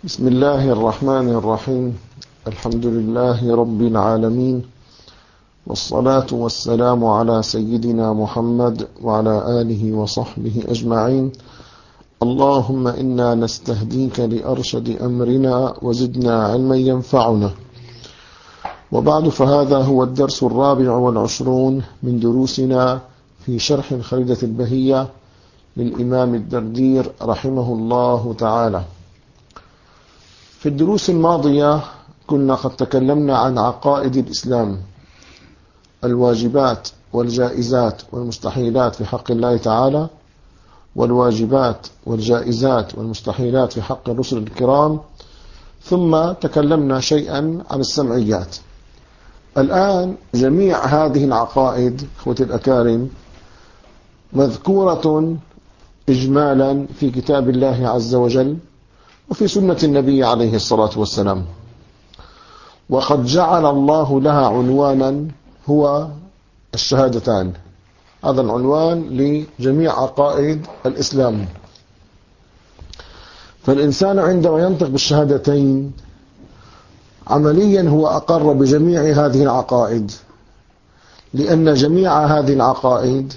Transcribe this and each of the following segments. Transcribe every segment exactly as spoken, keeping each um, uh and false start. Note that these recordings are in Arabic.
بسم الله الرحمن الرحيم. الحمد لله رب العالمين، والصلاة والسلام على سيدنا محمد وعلى آله وصحبه أجمعين. اللهم إنا نستهديك لأرشد أمرنا وزدنا علما ينفعنا. وبعد، فهذا هو الدرس الرابع والعشرون من دروسنا في شرح الخريدة البهية للإمام الدردير رحمه الله تعالى. في الدروس الماضية كنا قد تكلمنا عن عقائد الإسلام، الواجبات والجائزات والمستحيلات في حق الله تعالى، والواجبات والجائزات والمستحيلات في حق الرسل الكرام، ثم تكلمنا شيئا عن السمعيات. الآن جميع هذه العقائد اخوتي الأكارم مذكورة إجمالا في كتاب الله عز وجل وفي سنة النبي عليه الصلاة والسلام، وقد جعل الله لها عنوانا هو الشهادتان. هذا العنوان لجميع عقائد الإسلام. فالإنسان عندما ينطق بالشهادتين عمليا هو أقر بجميع هذه العقائد، لأن جميع هذه العقائد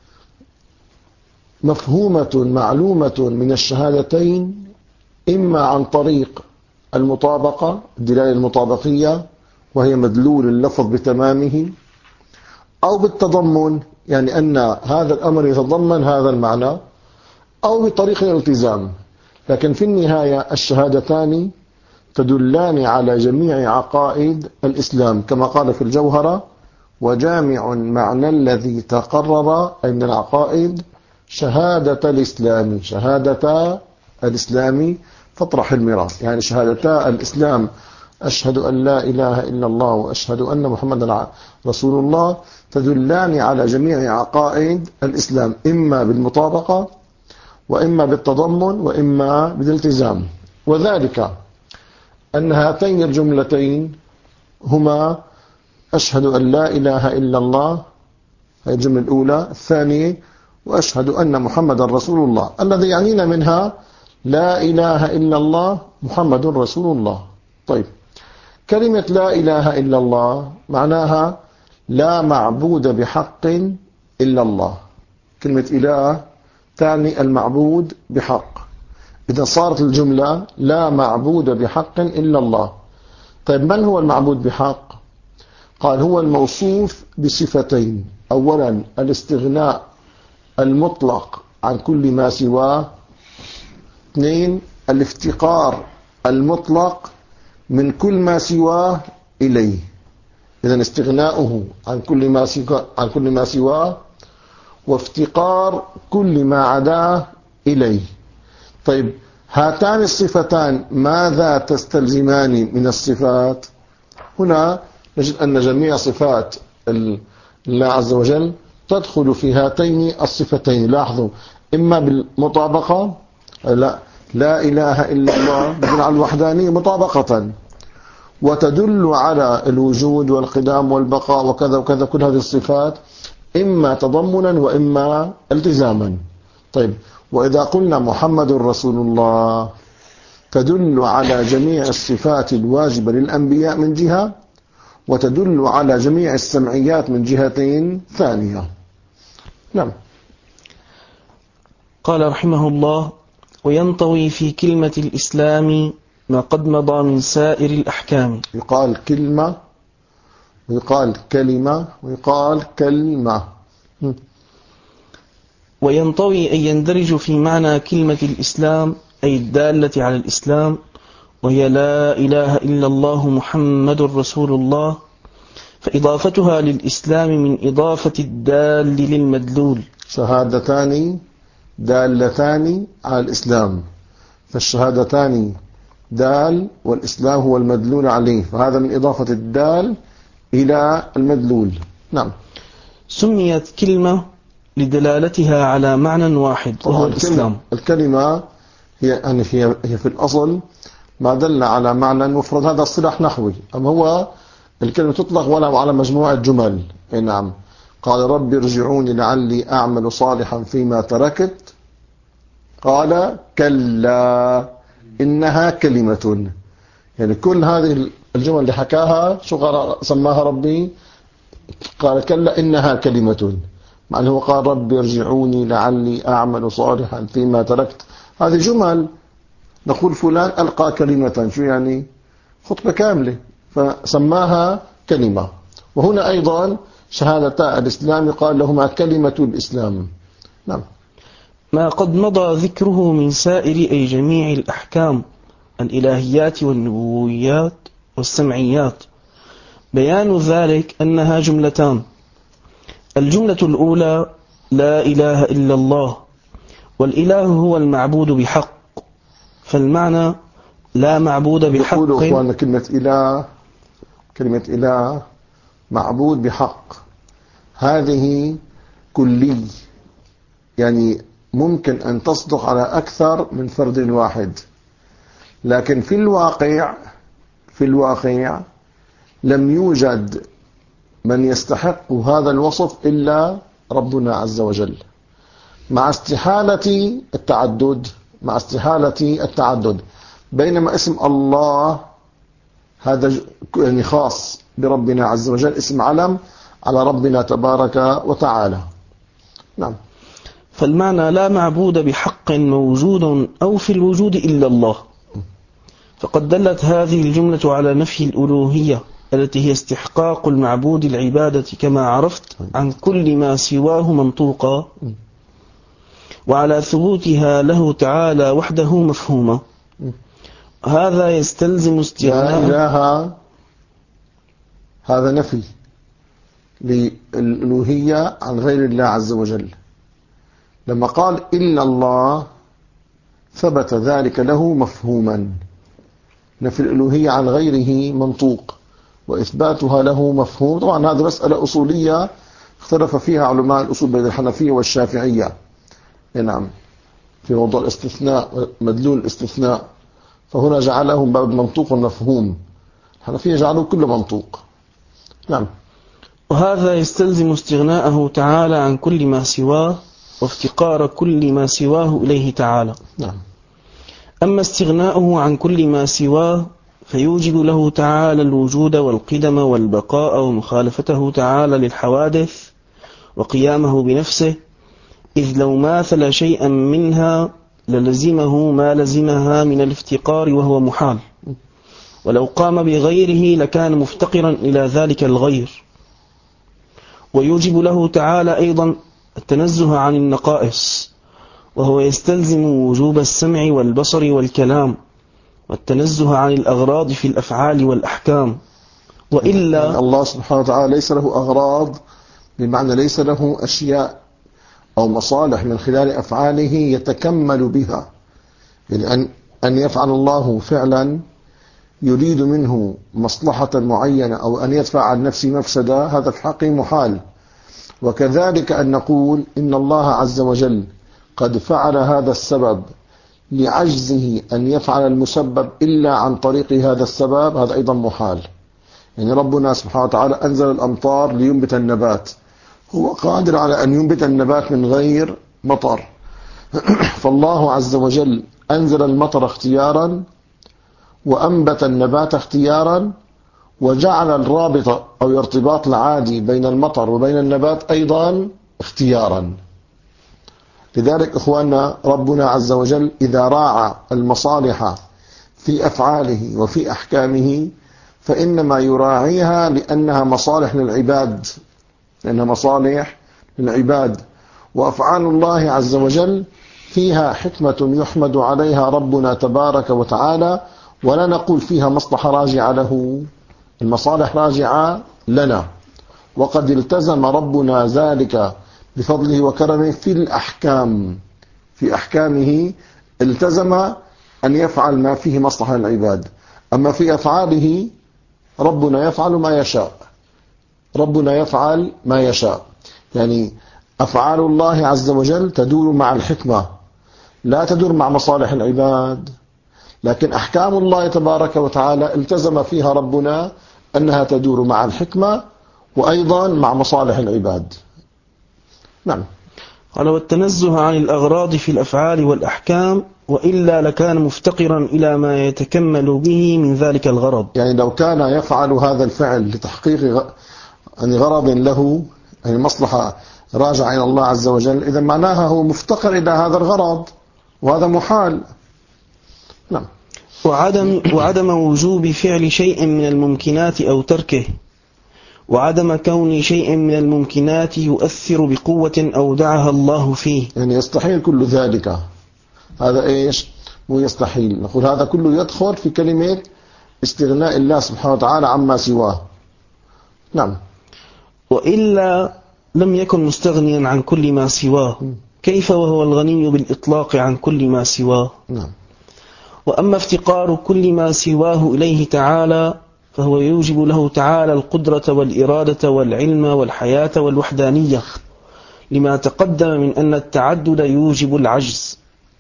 مفهومة معلومة من الشهادتين، إما عن طريق المطابقة، الدلالة المطابقية وهي مدلول اللفظ بتمامه، أو بالتضمن، يعني أن هذا الأمر يتضمن هذا المعنى، أو بطريق الالتزام. لكن في النهاية الشهادتان تدلان على جميع عقائد الإسلام، كما قال في الجوهرة: وجامع معنى الذي تقرر أي من العقائد شهادة الإسلام. شهادة الإسلام فاطرح الميراث، يعني شهادتا الإسلام، أشهد أن لا إله إلا الله وأشهد أن محمدا رسول الله، تدلان على جميع عقائد الإسلام، إما بالمطابقة وإما بالتضمن وإما بالالتزام. وذلك أن هاتين الجملتين هما أشهد أن لا إله إلا الله، هذه الجملة الأولى. الثانية وأشهد أن محمدا رسول الله، الذي يعنينا منها لا إله إلا الله محمد رسول الله. طيب، كلمة لا إله إلا الله معناها لا معبود بحق إلا الله. كلمة إله تعني المعبود بحق. إذا صارت الجملة لا معبود بحق إلا الله. طيب، من هو المعبود بحق؟ قال: هو الموصوف بصفتين: أولا الاستغناء المطلق عن كل ما سواه، اثنين الافتقار المطلق من كل ما سواه إليه. إذن استغناؤه عن كل ما سواه عن كل ما سواه وافتقار كل ما عداه إليه. طيب، هاتان الصفتان ماذا تستلزمان من الصفات؟ هنا نجد أن جميع صفات الله عز وجل تدخل في هاتين الصفتين. لاحظوا، إما بالمطابقة، لا لا إله إلا الله تدل على الوحدانية مطابقة، وتدل على الوجود والقدام والبقاء وكذا وكذا، كل هذه الصفات إما تضمنا وإما التزاما. طيب، وإذا قلنا محمد رسول الله تدل على جميع الصفات الواجبة للأنبياء من جهة، وتدل على جميع السمعيات من جهتين ثانية. نعم. قال رحمه الله: وينطوي في كلمة الإسلام ما قد مضى من سائر الأحكام. يقال كلمة ويقال كلمة ويقال كلمة. وينطوي أن يندرج في معنى كلمة الإسلام أي الدالة على الإسلام، وهي لا إله إلا الله محمد رسول الله، فإضافتها للإسلام من إضافة الدال للمدلول. شهادتان دالتان على الإسلام، فالشهادتان دال والإسلام هو المدلول عليه، فهذا من إضافة الدال إلى المدلول. نعم. سميت كلمة لدلالتها على معنى واحد وهو الإسلام. الكلمة هي يعني هي هي في الأصل ما دل على معنى مفرد، هذا الصلاح نحوي. أما هو الكلمة تطلق ولا على مجموعة جمل. أي نعم. قال: رب ارجعوني لعلي أعمل صالحا فيما تركت. قال: كلا إنها كلمة. يعني كل هذه الجمل اللي حكاها شو سماها ربي؟ قال كلا إنها كلمة، مع أنه قال ربي ارجعوني لعلي أعمل صالحا فيما تركت. هذه جمل نقول فلان ألقى كلمة، شو يعني؟ خطبة كاملة، فسماها كلمة. وهنا أيضا شهادتا الإسلام قال لهما كلمة الإسلام. نعم. ما قد مضى ذكره من سائر أي جميع الأحكام الإلهيات والنبويات والسمعيات بيان ذلك أنها جملتان. الجملة الأولى لا إله إلا الله، والإله هو المعبود بحق، فالمعنى لا معبود بحق. يقولوا أخواننا كلمة إله، كلمة إله معبود بحق، هذه كلي، يعني ممكن أن تصدق على أكثر من فرد واحد، لكن في الواقع في الواقع لم يوجد من يستحق هذا الوصف إلا ربنا عز وجل، مع استحالة التعدد مع استحالة التعدد بينما اسم الله هذا يعني خاص بربنا عز وجل، اسم علم على ربنا تبارك وتعالى. نعم. فالمعنى لا معبود بحق موجود أو في الوجود إلا الله. فقد دلت هذه الجملة على نفي الألوهية التي هي استحقاق المعبود العبادة كما عرفت عن كل ما سواه منطوقا، وعلى ثبوتها له تعالى وحده مفهوما. هذا يستلزم استغناء لا إله، هذا نفي للألوهية عن غير الله عز وجل. لما قال إلا الله ثبت ذلك له مفهوما، نفي الألوهية عن غيره منطوق وإثباتها له مفهوم. طبعا هذه مسألة أصولية اختلف فيها علماء الأصول بين الحنفية والشافعية. نعم. في موضوع الاستثناء، مدلول الاستثناء، فهنا جعلهم باب منطوق والمفهوم، الحنفية جعلوا كل منطوق. نعم. وهذا يستلزم استغناءه تعالى عن كل ما سواه وافتقار كل ما سواه إليه تعالى. نعم. أما استغناؤه عن كل ما سواه فيوجب له تعالى الوجود والقدم والبقاء ومخالفته تعالى للحوادث وقيامه بنفسه، إذ لو ماثل شيئا منها للزمه ما لزمها من الافتقار وهو محال، ولو قام بغيره لكان مفتقرا إلى ذلك الغير. ويوجب له تعالى أيضا التنزه عن النقائص، وهو يستلزم وجوب السمع والبصر والكلام والتنزه عن الأغراض في الأفعال والأحكام. وإلا يعني الله سبحانه وتعالى ليس له أغراض، بمعنى ليس له أشياء أو مصالح من خلال أفعاله يتكمل بها. يعني أن أن يفعل الله فعلا يريد منه مصلحة معينة أو أن يدفع عن نفسه مفسدة، هذا في حقه محال. وكذلك أن نقول إن الله عز وجل قد فعل هذا السبب لعجزه أن يفعل المسبب إلا عن طريق هذا السبب، هذا أيضا محال. يعني ربنا سبحانه وتعالى أنزل الأمطار لينبت النبات، هو قادر على أن ينبت النبات من غير مطر. فالله عز وجل أنزل المطر اختيارا وأنبت النبات اختيارا، وجعل الرابط أو الارتباط العادي بين المطر وبين النبات أيضا اختيارا. لذلك إخواننا ربنا عز وجل إذا راعى المصالح في أفعاله وفي أحكامه فإنما يراعيها لأنها مصالح للعباد، لأنها مصالح للعباد. وأفعال الله عز وجل فيها حكمة يحمد عليها ربنا تبارك وتعالى، ولا نقول فيها مصلحة راجعة له، المصالح راجعة لنا. وقد التزم ربنا ذلك بفضله وكرمه في الأحكام، في أحكامه التزم أن يفعل ما فيه مصلحة للعباد. أما في أفعاله ربنا يفعل ما يشاء، ربنا يفعل ما يشاء. يعني أفعال الله عز وجل تدور مع الحكمة، لا تدور مع مصالح العباد. لكن أحكام الله تبارك وتعالى التزم فيها ربنا أنها تدور مع الحكمة وأيضا مع مصالح العباد. نعم. قال والتنزه عن الأغراض في الأفعال والأحكام وإلا لكان مفتقرا إلى ما يتكمل به من ذلك الغرض. يعني لو كان يفعل هذا الفعل لتحقيق يعني غرض له، يعني مصلحة راجع إلى الله عز وجل، إذا معناها هو مفتقر إلى هذا الغرض، وهذا محال. نعم. وعدم, وعدم وجوب فعل شيء من الممكنات أو تركه، وعدم كون شيء من الممكنات يؤثر بقوة أودعها الله فيه. يعني يستحيل كل ذلك، هذا إيش؟ مو يستحيل، نقول هذا كله يدخل في كلمة استغناء الله سبحانه وتعالى عما سواه. نعم. وإلا لم يكن مستغنيا عن كل ما سواه، كيف وهو الغني بالإطلاق عن كل ما سواه؟ نعم. وأما افتقار كل ما سواه إليه تعالى فهو يوجب له تعالى القدرة والإرادة والعلم والحياة والوحدانية، لما تقدم من أن التعدد يوجب العجز.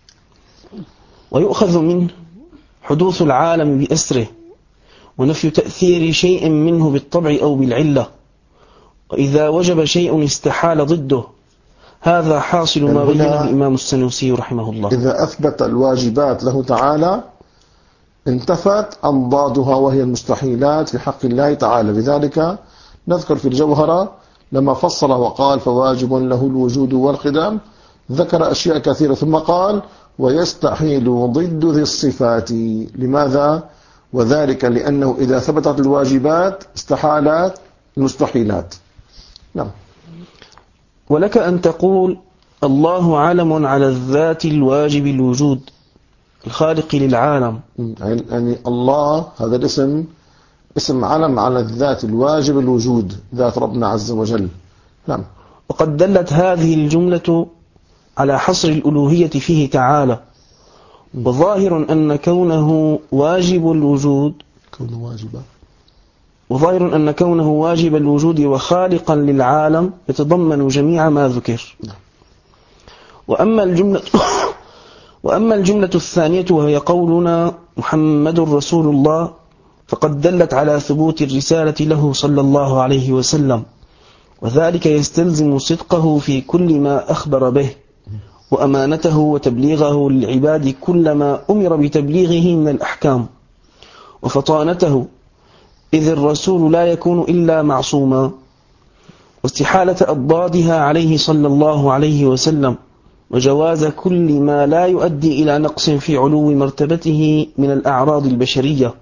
ويؤخذ منه حدوث العالم بأسره، ونفي تأثير شيء منه بالطبع أو بالعلة، وإذا وجب شيء استحال ضده. هذا حاصل ما بينه الإمام السنوسي رحمه الله. إذا أثبت الواجبات له تعالى انتفت أنضادها وهي المستحيلات في حق الله تعالى. لذلك نذكر في الجوهرة لما فصل وقال فواجب له الوجود والقدام، ذكر أشياء كثيرة ثم قال ويستحيل ضد ذي الصفات. لماذا؟ وذلك لأنه إذا ثبتت الواجبات استحالت المستحيلات. نعم. ولك أن تقول الله علم على الذات الواجب الوجود الخالق للعالم. يعني الله هذا الاسم اسم علم على الذات الواجب الوجود، ذات ربنا عز وجل. نعم. وقد دلت هذه الجملة على حصر الألوهية فيه تعالى، وظاهر أن كونه واجب الوجود كونه واجبا وظاهر أن كونه واجب الوجود وخالقا للعالم يتضمن جميع ما ذكر. وأما الجملة وأما الجملة الثانية وهي قولنا محمد رسول الله، فقد دلت على ثبوت الرسالة له صلى الله عليه وسلم، وذلك يستلزم صدقه في كل ما أخبر به، وأمانته وتبليغه للعباد كل ما أمر بتبليغه من الأحكام، وفطانته، إذ الرسول لا يكون إلا معصوما، واستحالة أضدادها عليه صلى الله عليه وسلم، وجواز كل ما لا يؤدي إلى نقص في علو مرتبته من الأعراض البشرية.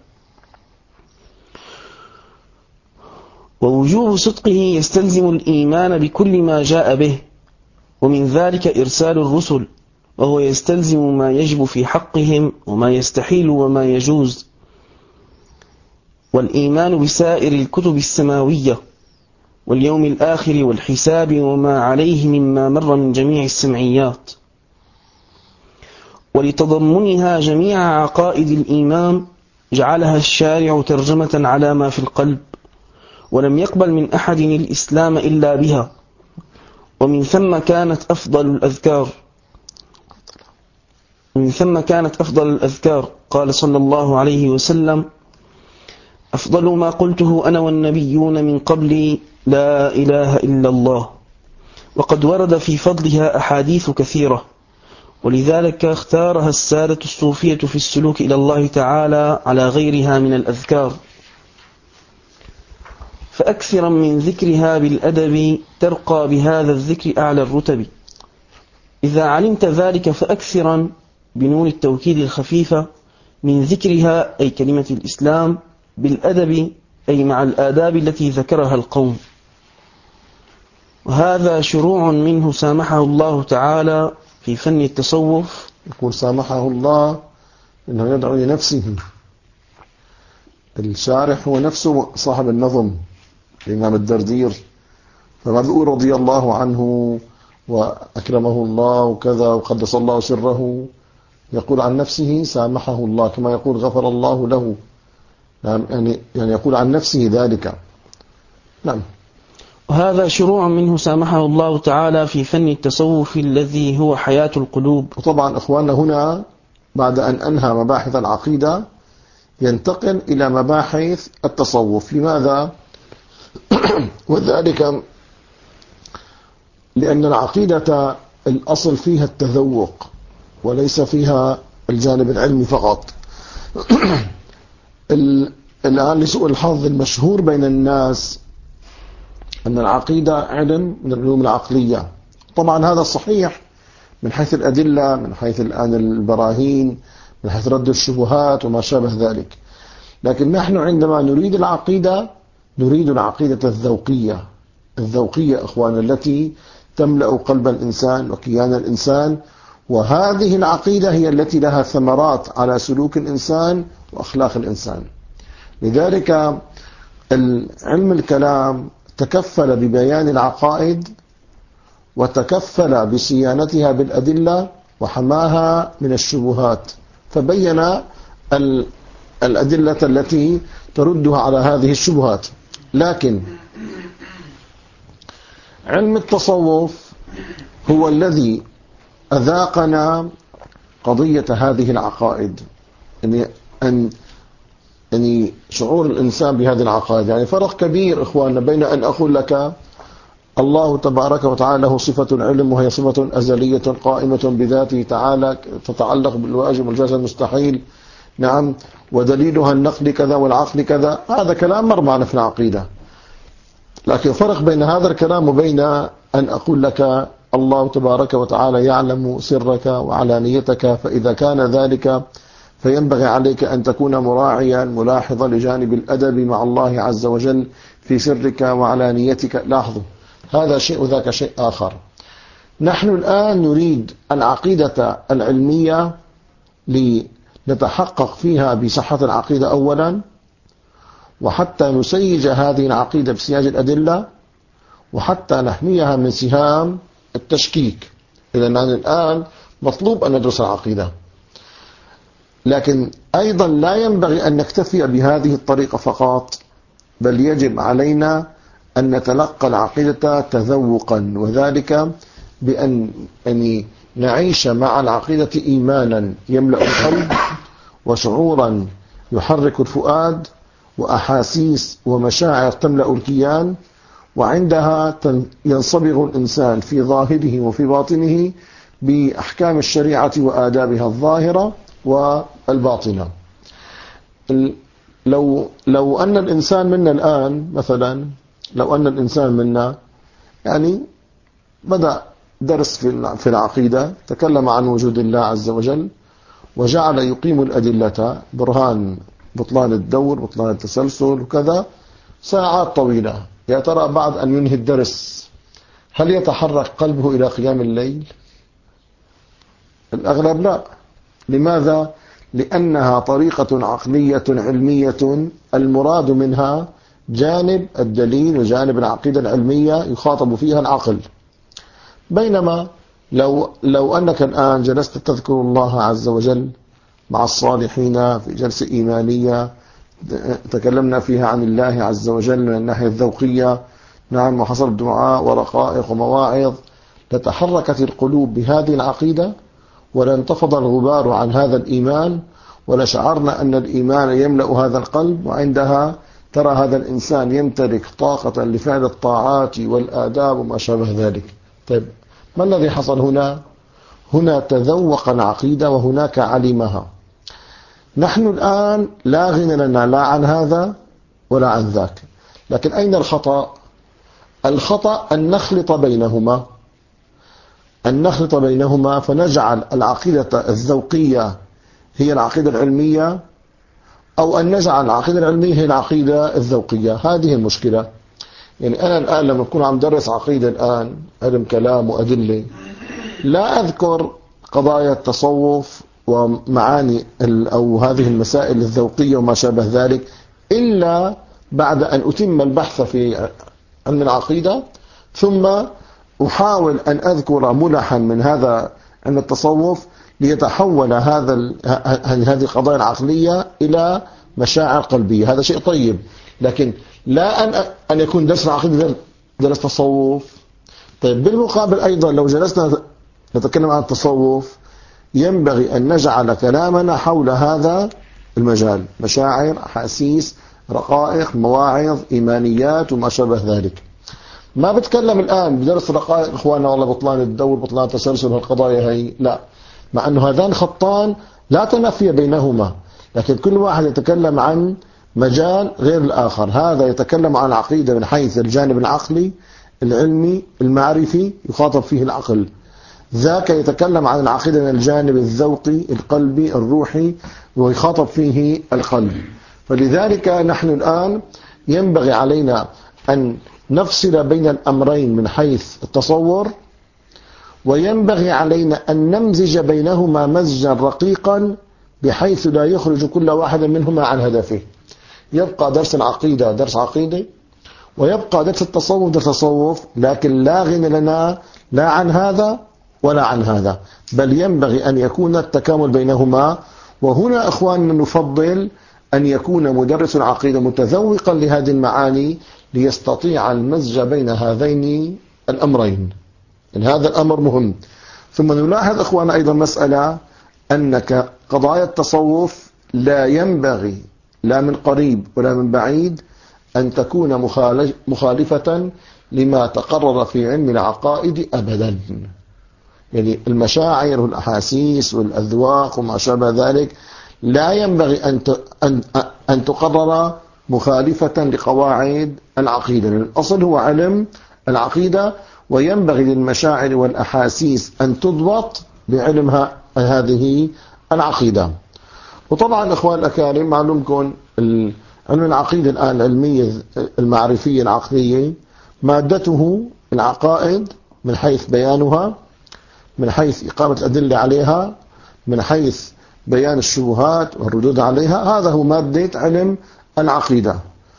ووجوب صدقه يستلزم الإيمان بكل ما جاء به، ومن ذلك إرسال الرسل، وهو يستلزم ما يجب في حقهم وما يستحيل وما يجوز، والإيمان بسائر الكتب السماوية واليوم الآخر والحساب وما عليه مما مر من جميع السمعيات. ولتضمنها جميع عقائد الإيمان جعلها الشارع ترجمة على ما في القلب، ولم يقبل من أحد الإسلام إلا بها، ومن ثم كانت أفضل الأذكار ومن ثم كانت أفضل الأذكار قال صلى الله عليه وسلم: أفضل ما قلته أنا والنبيون من قبلي لا إله إلا الله. وقد ورد في فضلها أحاديث كثيرة، ولذلك اختارها السادة الصوفية في السلوك إلى الله تعالى على غيرها من الأذكار. فأكثرا من ذكرها بالأدب ترقى بهذا الذكر أعلى الرتب. إذا علمت ذلك فأكثرا بنون التوكيد الخفيفة من ذكرها، أي كلمة الإسلام، بالأدب أي مع الآداب التي ذكرها القوم. وهذا شروع منه سامحه الله تعالى في فن التصوف. يقول سامحه الله إنه يدعو لنفسه. الشارح هو نفسه صاحب النظم الإمام الدردير، فما بيقول رضي الله عنه وأكرمه الله وكذا وقدس الله سره، يقول عن نفسه سامحه الله، كما يقول غفر الله له. يعني يعني يقول عن نفسه ذلك. نعم. وهذا شروع منه سامحه الله تعالى في فن التصوف الذي هو حياة القلوب. وطبعا إخواننا هنا بعد أن أنهى مباحث العقيدة ينتقل إلى مباحث التصوف. لماذا؟ وذلك لأن العقيدة الأصل فيها التذوق وليس فيها الجانب العلمي فقط. الآن لسوء الحظ المشهور بين الناس أن العقيدة علم من العلوم العقلية. طبعا هذا صحيح من حيث الأدلة، من حيث الآن البراهين، من حيث رد الشبهات وما شابه ذلك. لكن نحن عندما نريد العقيدة نريد العقيدة الذوقية، الذوقية أخوانا، التي تملأ قلب الإنسان وكيان الإنسان، وهذه العقيدة هي التي لها ثمرات على سلوك الإنسان وأخلاق الإنسان. لذلك علم الكلام تكفل ببيان العقائد وتكفل بصيانتها بالأدلة وحماها من الشبهات، فبين الأدلة التي تردها على هذه الشبهات. لكن علم التصوف هو الذي أذاقنا قضية هذه العقائد، يعني أن يعني شعور الإنسان بهذه العقائد. يعني فرق كبير إخواننا بين أن أقول لك الله تبارك وتعالى له صفة العلم وهي صفة أزلية قائمة بذاته تعالى تتعلق بالواجب والجائز المستحيل، نعم، ودليلها النقل كذا والعقل كذا، هذا كلام مر معنا في العقيدة. لكن فرق بين هذا الكلام وبين أن أقول لك الله تبارك وتعالى يعلم سرك وعلانيتك، فإذا كان ذلك فينبغي عليك أن تكون مراعيا ملاحظا لجانب الأدب مع الله عز وجل في سرك وعلانيتك. لاحظوا، هذا شيء وذاك شيء آخر. نحن الآن نريد العقيدة العلمية لنتحقق فيها بصحة العقيدة أولا، وحتى نسيج هذه العقيدة بسياج الأدلة، وحتى نحميها من سهام التشكيك. إذا الآن مطلوب أن ندرس العقيدة، لكن أيضا لا ينبغي أن نكتفي بهذه الطريقة فقط، بل يجب علينا أن نتلقى العقيدة تذوقا، وذلك بأن يعني نعيش مع العقيدة إيمانا يملأ القلب، وشعورا يحرك الفؤاد، وأحاسيس ومشاعر تملأ الكيان، وعندها ينصبغ الإنسان في ظاهره وفي باطنه بأحكام الشريعة وآدابها الظاهرة والباطنة. لو لو أن الإنسان منا الآن مثلا، لو أن الإنسان منا يعني بدأ درس في في العقيدة، تكلم عن وجود الله عز وجل وجعل يقيم الأدلة، برهان بطلان الدور، بطلان التسلسل وكذا، ساعات طويلة، يا ترى بعد أن ينهي الدرس هل يتحرك قلبه إلى قيام الليل؟ الأغلب لا. لماذا؟ لأنها طريقة عقلية علمية المراد منها جانب الدليل وجانب العقيدة العلمية يخاطب فيها العقل. بينما لو لو أنك الآن جلست تذكر الله عز وجل مع الصالحين في جلسة إيمانية تكلمنا فيها عن الله عز وجل من الناحية الذوقية، نعم، وحصل دعاء ورقائق ومواعظ، لتحركت القلوب بهذه العقيدة، ولانتفض الغبار عن هذا الإيمان، ولشعرنا أن الإيمان يملأ هذا القلب، وعندها ترى هذا الإنسان يمتلك طاقة لفعل الطاعات والآداب وما شابه ذلك. طيب، ما الذي حصل هنا؟ هنا تذوق العقيدة وهناك علمها. نحن الآن لا غنى لنا لا عن هذا ولا عن ذاك. لكن أين الخطأ؟ الخطأ أن نخلط بينهما، أن نخلط بينهما فنجعل العقيدة الذوقية هي العقيدة العلمية، أو أن نجعل العقيدة العلمية هي العقيدة الذوقية. هذه المشكلة. يعني أنا الآن لما أكون عم درس عقيدة الآن، علم كلام وأدلة، لا أذكر قضايا التصوف ومعاني أو هذه المسائل الذوقية وما شابه ذلك إلا بعد أن أتم البحث في علم العقيدة، ثم أحاول أن أذكر ملحا من هذا علم التصوف ليتحول هذا هذه القضايا العقلية إلى مشاعر قلبية. هذا شيء طيب، لكن لا أن أن يكون درس العقيدة درس تصوف. طيب، بالمقابل أيضا لو جلسنا نتكلم عن التصوف ينبغي أن نجعل كلامنا حول هذا المجال، مشاعر، أحاسيس، رقائق، مواعظ، إيمانيات وما شابه ذلك. ما بتكلم الآن بدرس رقائق إخواننا والله بطلان الدور، بطلان التسلسل، هالقضايا هي لا، مع أنه هذان خطان لا تنافي بينهما، لكن كل واحد يتكلم عن مجال غير الآخر. هذا يتكلم عن العقيدة من حيث الجانب العقلي العلمي المعرفي يخاطب فيه العقل، ذاك يتكلم عن العقيدة من الجانب الذوقي القلبي الروحي ويخاطب فيه القلب. فلذلك نحن الآن ينبغي علينا أن نفصل بين الأمرين من حيث التصور، وينبغي علينا أن نمزج بينهما مزجا رقيقا بحيث لا يخرج كل واحد منهما عن هدفه. يبقى درس العقيدة درس عقيدة، ويبقى درس التصوف درس تصوف، لكن لا غنى لنا لا عن هذا ولا عن هذا، بل ينبغي أن يكون التكامل بينهما. وهنا إخواننا نفضل أن يكون مدرس العقيدة متذوقا لهذه المعاني ليستطيع المزج بين هذين الأمرين. إن هذا الأمر مهم. ثم نلاحظ إخواننا أيضا مسألة، أنك قضايا التصوف لا ينبغي لا من قريب ولا من بعيد أن تكون مخالفة لما تقرر في علم العقائد أبدا. يعني المشاعر والأحاسيس والأذواق وما شابه ذلك لا ينبغي أن أن تقرر مخالفة لقواعد العقيدة. الأصل هو علم العقيدة، وينبغي للمشاعر والأحاسيس أن تضبط بعلمها هذه العقيدة. وطبعا إخوان الأكارم معلومكم علم العقيدة الآن العلمية المعرفية العقلية مادته العقائد من حيث بيانها، من حيث إقامة الأدلة عليها، من حيث بيان الشبهات والردود عليها. هذا هو مادة علم العقيدة.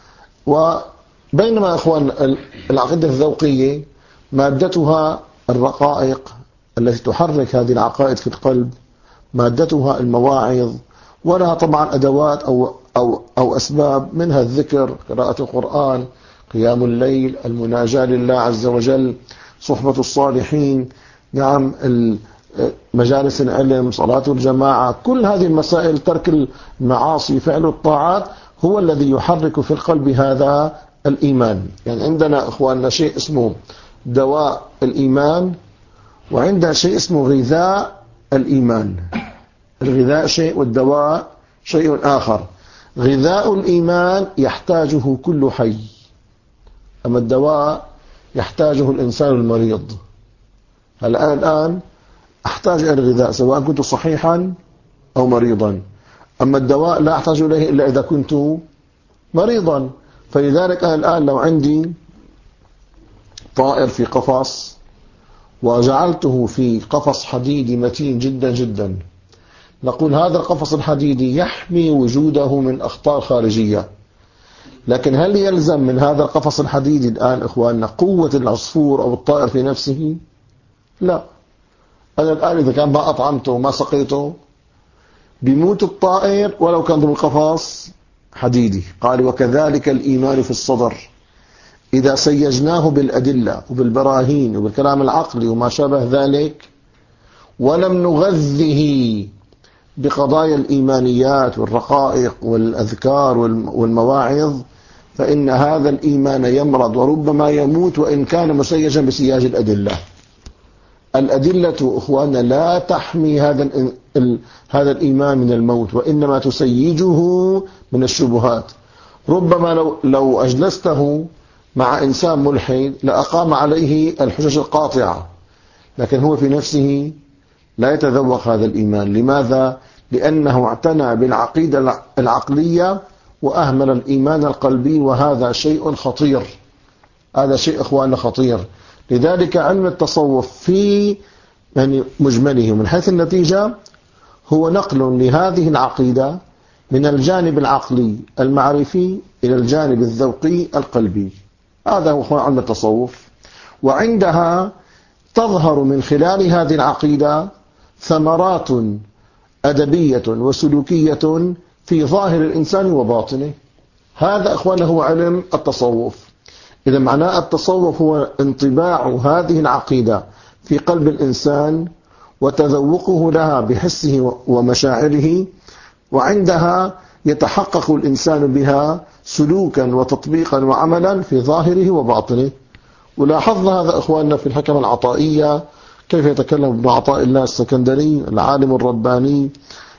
وبينما إخوان العقيدة الذوقية مادتها الرقائق التي تحرك هذه العقائد في القلب، مادتها المواعظ، ولها طبعا أدوات أو, أو, أو أسباب، منها الذكر، قراءة القرآن، قيام الليل، المناجاة لله عز وجل، صحبة الصالحين، نعم مجالس العلم، صلاة الجماعة. كل هذه المسائل، ترك المعاصي، فعل الطاعات، هو الذي يحرك في القلب هذا الإيمان. يعني عندنا إخواننا شيء اسمه دواء الإيمان، وعندنا شيء اسمه غذاء الإيمان. الغذاء شيء والدواء شيء آخر. غذاء الإيمان يحتاجه كل حي، أما الدواء يحتاجه الإنسان المريض. الآن الآن أحتاج إلى الغذاء سواء كنت صحيحا أو مريضا، أما الدواء لا أحتاج إليه إلا إذا كنت مريضا. فلذلك أنا الآن لو عندي طائر في قفص وجعلته في قفص حديدي متين جدا جدا، نقول هذا القفص الحديدي يحمي وجوده من أخطار خارجية، لكن هل يلزم من هذا القفص الحديدي الآن إخواننا قوة العصفور أو الطائر في نفسه؟ لا. أنا الآن إذا كان ما أطعمته وما سقيته بيموت الطائر ولو كان ضمن قفص حديدي. قال وكذلك الإيمان في الصدر إذا سيجناه بالأدلة وبالبراهين وبالكلام العقلي وما شابه ذلك، ولم نغذه بقضايا الإيمانيات والرقائق والأذكار والمواعظ، فإن هذا الإيمان يمرض وربما يموت وإن كان مسيجا بسياج الأدلة. الأدلة إخواننا لا تحمي هذا هذا الإيمان من الموت، وإنما تسيجه من الشبهات. ربما لو لو أجلسته مع إنسان ملحد لأقام عليه الحجج القاطعة، لكن هو في نفسه لا يتذوق هذا الإيمان. لماذا؟ لأنه اعتنى بالعقيدة العقلية وأهمل الإيمان القلبي، وهذا شيء خطير. هذا شيء إخواننا خطير. لذلك علم التصوف في يعني مجمله من حيث النتيجة هو نقل لهذه العقيدة من الجانب العقلي المعرفي إلى الجانب الذوقي القلبي. هذا هو علم التصوف. وعندها تظهر من خلال هذه العقيدة ثمرات أدبية وسلوكية في ظاهر الإنسان وباطنه. هذا أخوانا هو علم التصوف. إذا معناه التصوف هو انطباع هذه العقيدة في قلب الإنسان وتذوقه لها بحسه ومشاعره، وعندها يتحقق الإنسان بها سلوكا وتطبيقا وعملا في ظاهره وباطنه. ولاحظنا هذا إخواننا في الحكم العطائية، كيف يتكلم ابن عطاء الله السكندري العالم الرباني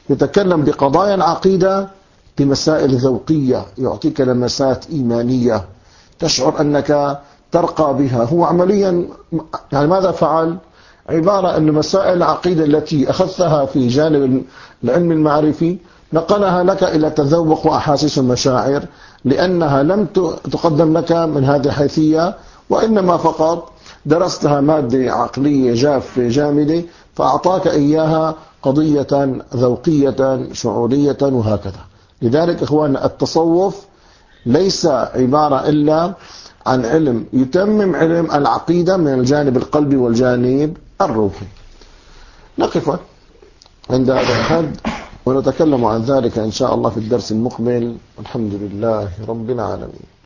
يتكلم بقضايا العقيدة بمسائل ذوقية، يعطيك لمسات إيمانية تشعر أنك ترقى بها. هو عمليا يعني ماذا فعل؟ عبارة أن مسائل العقيدة التي أخذتها في جانب العلم المعرفي نقلها لك إلى تذوق وأحاسيس المشاعر، لأنها لم تقدم لك من هذه الحيثية، وإنما فقط درستها مادة عقلية جافة جامدة فأعطاك إياها قضية ذوقية شعورية وهكذا. لذلك إخواننا التصوف ليس عبارة إلا عن علم يتمم علم العقيدة من الجانب القلبي والجانب الروحي. نقف عند هذا الحد ونتكلم عن ذلك إن شاء الله في الدرس المقبل. الحمد لله رب العالمين.